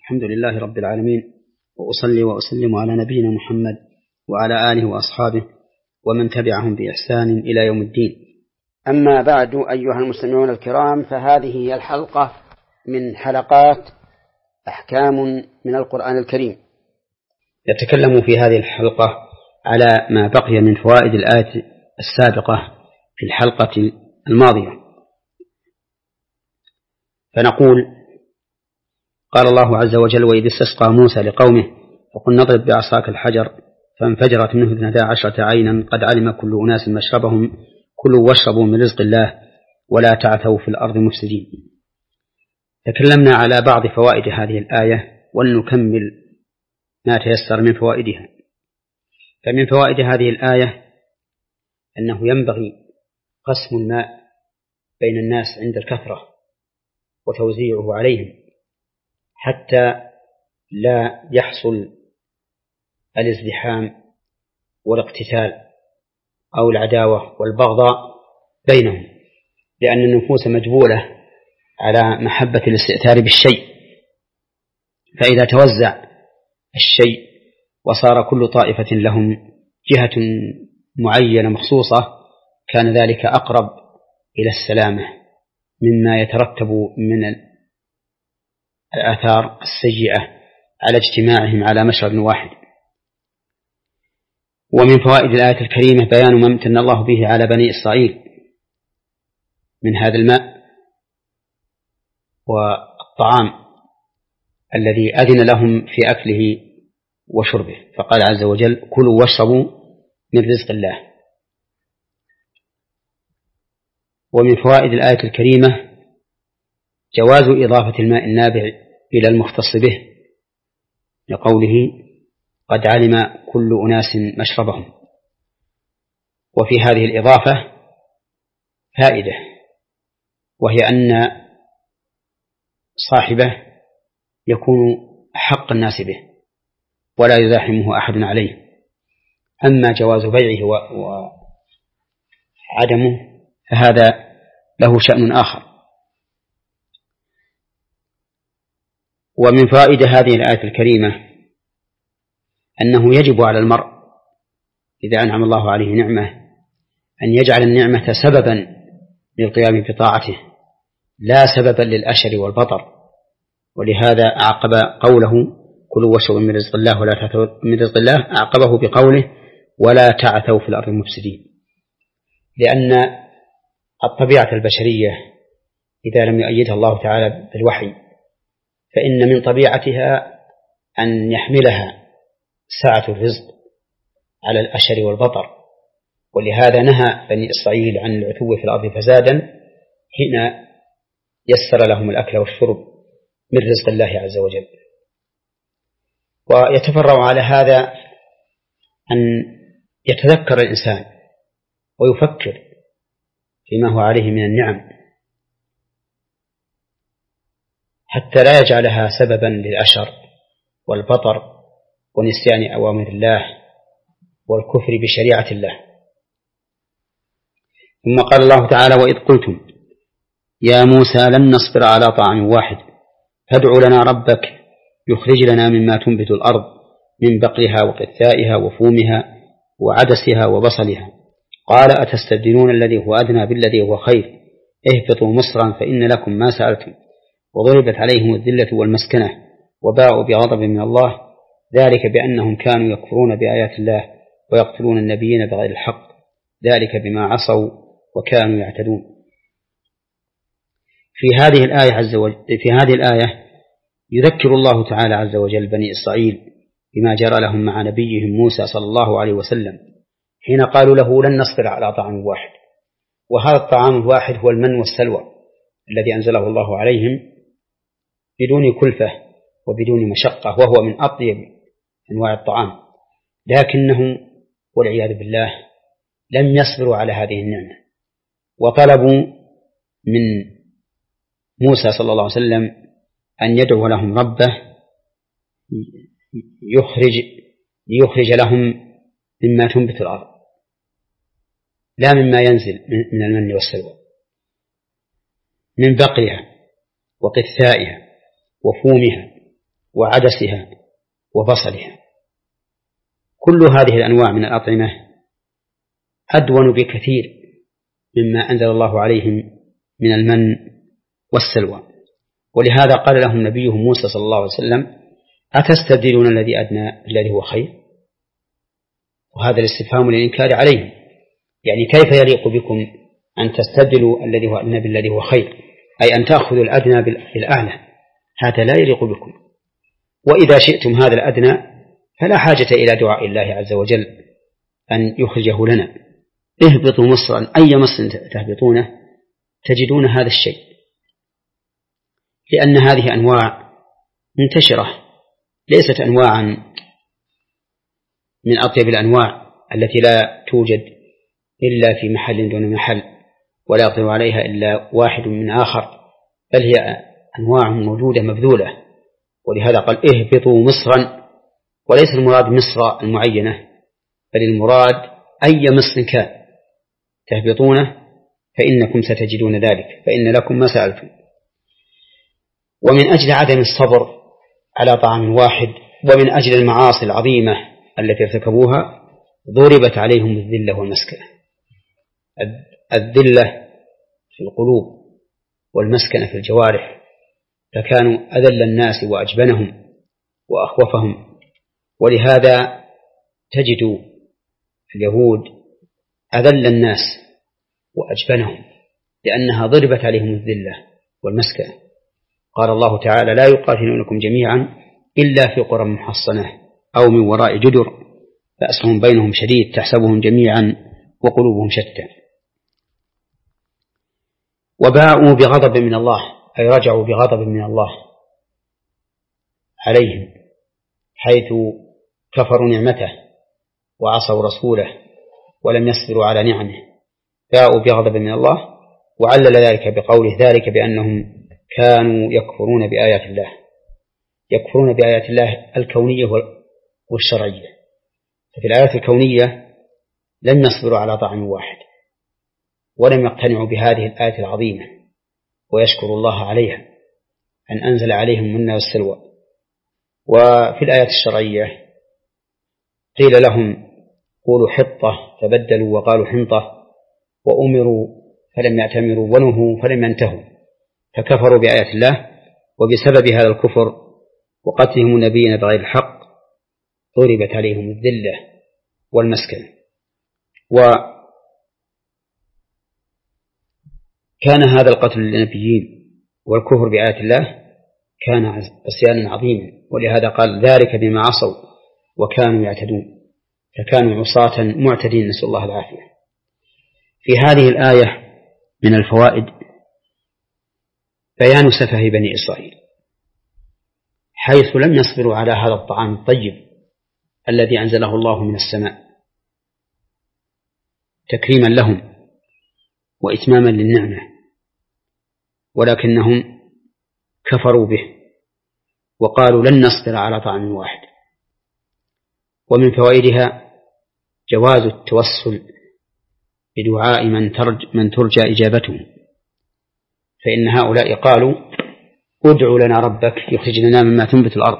الحمد لله رب العالمين، وأصلي وأسلم على نبينا محمد وعلى آله وأصحابه ومن تبعهم بإحسان إلى يوم الدين. أما بعد، أيها المستمعون الكرام، فهذه هي الحلقة من حلقات أحكام من القرآن الكريم. نتكلم في هذه الحلقة على ما بقي من فوائد الآية السابقة في الحلقة الماضية، فنقول: قال الله عز وجل: وإذ استسقى موسى لقومه فقلنا اضرب بعصاك الحجر فانفجرت منه 12 عينا قد علم كل أناس مشربهم كلوا واشربوا من رزق الله ولا تعثوا في الأرض مفسدين. تكلمنا على بعض فوائد هذه الآية، ولنكمل ما تيسر من فوائدها. فمن فوائد هذه الآية أنه ينبغي قسم الماء بين الناس عند الكثرة وتوزيعه عليهم حتى لا يحصل الازدحام والاقتتال أو العداوة والبغضاء بينهم، لأن النفوس مجبولة على محبة الاستئثار بالشيء، فإذا توزع الشيء وصار كل طائفة لهم جهة معينة مخصوصة كان ذلك أقرب إلى السلامة مما يترتب من الآثار السيئة على اجتماعهم على مشرب واحد. ومن فوائد الآية الكريمة بيان ما امتن الله به على بني إسرائيل من هذا الماء والطعام الذي أذن لهم في أكله وشربه، فقال عز وجل: كلوا واشربوا من رزق الله. ومن فوائد الآية الكريمة جواز إضافة الماء النابع إلى المختص به، لقوله: قد علم كل أناس مشربهم. وفي هذه الإضافة فائدة، وهي أن صاحبه يكون أحق الناس به ولا يزاحمه أحد عليه. أما جواز بيعه وعدمه فهذا له شأن آخر. ومن فوائد هذه الآية الكريمة أنه يجب على المرء إذا أنعم الله عليه نعمة أن يجعل النعمة سببا للقيام بطاعته لا سببا للأشر والبطر، ولهذا أعقب قوله: كلوا واشربوا من رزق الله ولا تعثوا من رزق الله، أعقبه بقوله: ولا تعثوا في الأرض مفسدين، لأن الطبيعة البشرية إذا لم يؤيدها الله تعالى بالوحي فإن من طبيعتها أن يحملها سعة الرزق على الأشر والبطر، ولهذا نهى بني إسرائيل عن العتو في الأرض فسادا حين يسر لهم الأكل والشرب من رزق الله عز وجل. ويتفرع على هذا أن يتذكر الإنسان ويفكر فيما هو عليه من النعم حتى لا يجعلها سببا للأشر والبطر ونسيان أوامر الله والكفر بشريعة الله. ثم قال الله تعالى: وإذ قلتم يا موسى لن نصبر على طعام واحد فادع لنا ربك يخرج لنا مما تنبت الأرض من بقلها وقثائها وفومها وعدسها وبصلها قال أتستبدلون الذي هو أدنى بالذي هو خير اهبطوا مصرا فإن لكم ما سألتم وضربت عليهم الذلة والمسكنة وباءوا بغضب من الله ذلك بأنهم كانوا يكفرون بآيات الله ويقتلون النبيين بغير الحق ذلك بما عصوا وكانوا يعتدون. في هذه الآية يذكر الله تعالى عز وجل بني إسرائيل بما جرى لهم مع نبيهم موسى صلى الله عليه وسلم حين قالوا له لن نصبر على طعام واحد، وهذا الطعام الواحد هو المن والسلوى الذي أنزله الله عليهم بدون كلفة وبدون مشقة، وهو من أطيب أنواع الطعام، لكنهم والعياذ بالله لم يصبروا على هذه النعمة وطلبوا من موسى صلى الله عليه وسلم أن يدعو لهم ربه يخرج لهم مما تنبت الأرض لا مما ينزل من المن والسلوى، من بقلها وقثائها وفومها وعدسها وبصلها. كل هذه الأنواع من الأطعمة أدون بكثير مما أنزل الله عليهم من المن والسلوى. ولهذا قال لهم نبيهم موسى صلى الله عليه وسلم: أتستبدلون الذي أدنى الذي هو خير؟ وهذا الاستفهام للإنكار عليهم، يعني كيف يليق بكم أن تستبدلوا الذي هو أدنى بالذي هو خير، أي أن تأخذوا الأدنى بالأعلى، هذا لا يليق بكم. وإذا شئتم هذا الأدنى فلا حاجة إلى دعاء الله عز وجل أن يخرجه لنا. اهبطوا مصرا، أي مصر تهبطونه تجدون هذا الشيء، لأن هذه أنواع منتشرة، ليست أنواعا من أطيب الأنواع التي لا توجد إلا في محل دون محل ولا يقدر عليها إلا واحد من آخر، بل هي أنواع موجودة مبذولة. ولهذا قال: اهبطوا مصرا، وليس المراد مصر المعينة، بل المراد أي مصر كان تهبطونه فإنكم ستجدون ذلك، فإن لكم ما سألتم. ومن أجل عدم الصبر على طعام واحد، ومن أجل المعاصي العظيمة التي ارتكبوها، ضربت عليهم الذلة والمسكنة. الذلة في القلوب والمسكنة في الجوارح، فكانوا أذل الناس وأجبنهم وأخوفهم. ولهذا تجد اليهود أذل الناس وأجبنهم، لأنها ضربت عليهم الذلة والمسكنة. قال الله تعالى: لا يقاتلونكم جميعا إلا في قرى محصنة أو من وراء جدر بأسهم بينهم شديد تحسبهم جميعا وقلوبهم شتى. وباءوا بغضب من الله، أي رجعوا بغضب من الله عليهم، حيث كفروا نعمته وعصوا رسوله ولم يصبروا على نعمه. باءوا بغضب من الله، وعلل ذلك بقوله: ذلك بأنهم كانوا يكفرون بآيات الله. يكفرون بآيات الله الكونية والشرعية. ففي الآيات الكونية لم يصبروا على طعام واحد، ولم يقتنعوا بهذه الآية العظيمة ويشكروا الله عليها أن أنزل عليهم المن والسلوى. وفي الآيات الشرعية قيل لهم: قولوا حطة فبدلوا وقالوا حنطة، وأمروا فلم يأتمروا ونهوا فلم ينتهوا، فكفروا بآيات الله. وبسبب هذا الكفر وقتلهم النبيين بغير الحق ضربت عليهم الذلة والمسكنة. وكان هذا القتل للنبيين والكفر بآيات الله كان عصيانا عظيما، ولهذا قال: ذلك بما عصوا وكانوا يعتدون، فكانوا عصاة معتدين، نسأل الله العافية. في هذه الآية من الفوائد بيان سفه بني إسرائيل، حيث لم يصبروا على هذا الطعام الطيب الذي أنزله الله من السماء تكريما لهم وإتماما للنعمة، ولكنهم كفروا به وقالوا: لن نصبر على طعام واحد. ومن فوائدها جواز التوسل بدعاء من ترجى إجابته، فإن هؤلاء قالوا: ادع لنا ربك يخرج لنا مما تنبت الأرض.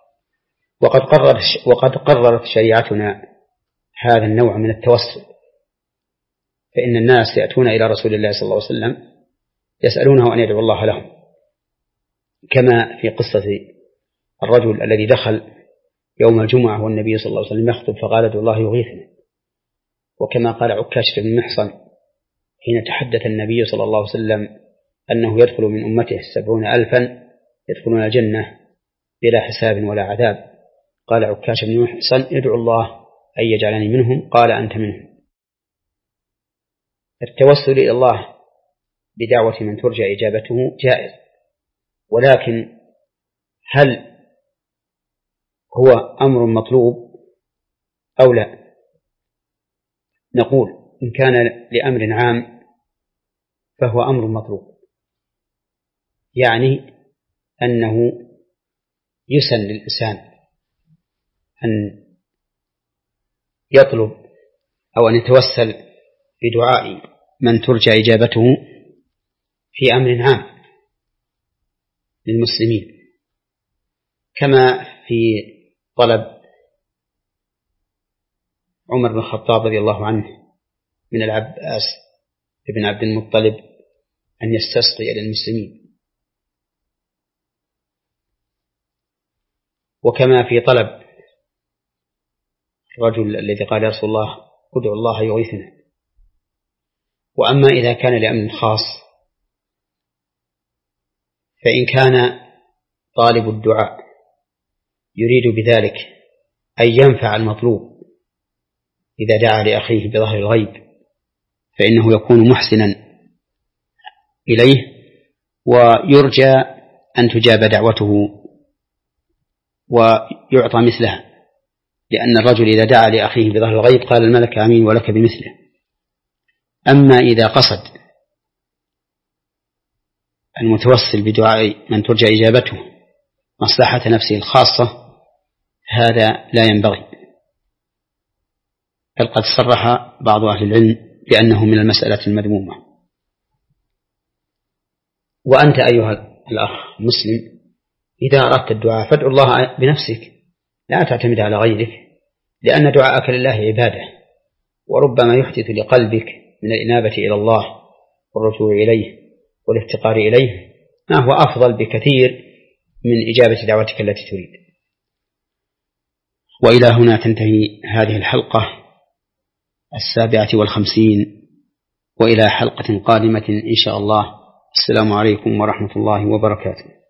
وقد قررت شريعتنا هذا النوع من التوسل، فإن الناس يأتون إلى رسول الله صلى الله عليه وسلم يسألونه أن يدعو الله لهم، كما في قصة الرجل الذي دخل يوم الجمعة والنبي صلى الله عليه وسلم يخطب فقال: ادعو الله يغيثنا. وكما قال عكاشة بن محصن حين تحدث النبي صلى الله عليه وسلم أنه يدخل من أمته 70,000 يدخلون الجنة بلا حساب ولا عذاب، قال عكاشة بن محصن: ادعو الله أن يجعلني منهم، قال: أنت منهم. التوسل إلى الله بدعوة من ترجى إجابته جائز، ولكن هل هو أمر مطلوب أو لا؟ نقول: إن كان لأمر عام فهو أمر مطلوب، يعني أنه يسن للإنسان أن يطلب أو أن يتوسل بدعاء من ترجى إجابته في أمر عام للمسلمين. كما في طلب عمر بن الخطاب رضي الله عنه من العباس بن عبد المطلب أن يستسقي للمسلمين، وكما في طلب الرجل الذي قال يا رسول الله ادعو الله يغيثنا. وأما إذا كان لأمر خاص فإن كان طالب الدعاء يريد بذلك أن ينفع المطلوب إذا دعا لأخيه بظهر الغيب فإنه يكون محسنا إليه، ويرجى أن تجاب دعوته ويعطى مثلها، لأن الرجل إذا دعا لأخيه بظهر الغيب قال الملك آمين ولك بمثله. أما إذا قصد المتوسل بدعاء من ترجى إجابته مصلحة نفسه الخاصة هذا لا ينبغي، بل قد صرح بعض أهل العلم بأنه من المسألة المذمومة. وأنت أيها الأخ مسلم إذا أردت الدعاء فادعو الله بنفسك، لا تعتمد على غيرك، لأن دعاءك لله عبادة، وربما يحدث لقلبك من الإنابة إلى الله والرجوع إليه والافتقار إليه ما هو أفضل بكثير من إجابة دعوتك التي تريد. وإلى هنا تنتهي هذه الحلقة 57، وإلى حلقة قادمة إن شاء الله. السلام عليكم ورحمة الله وبركاته.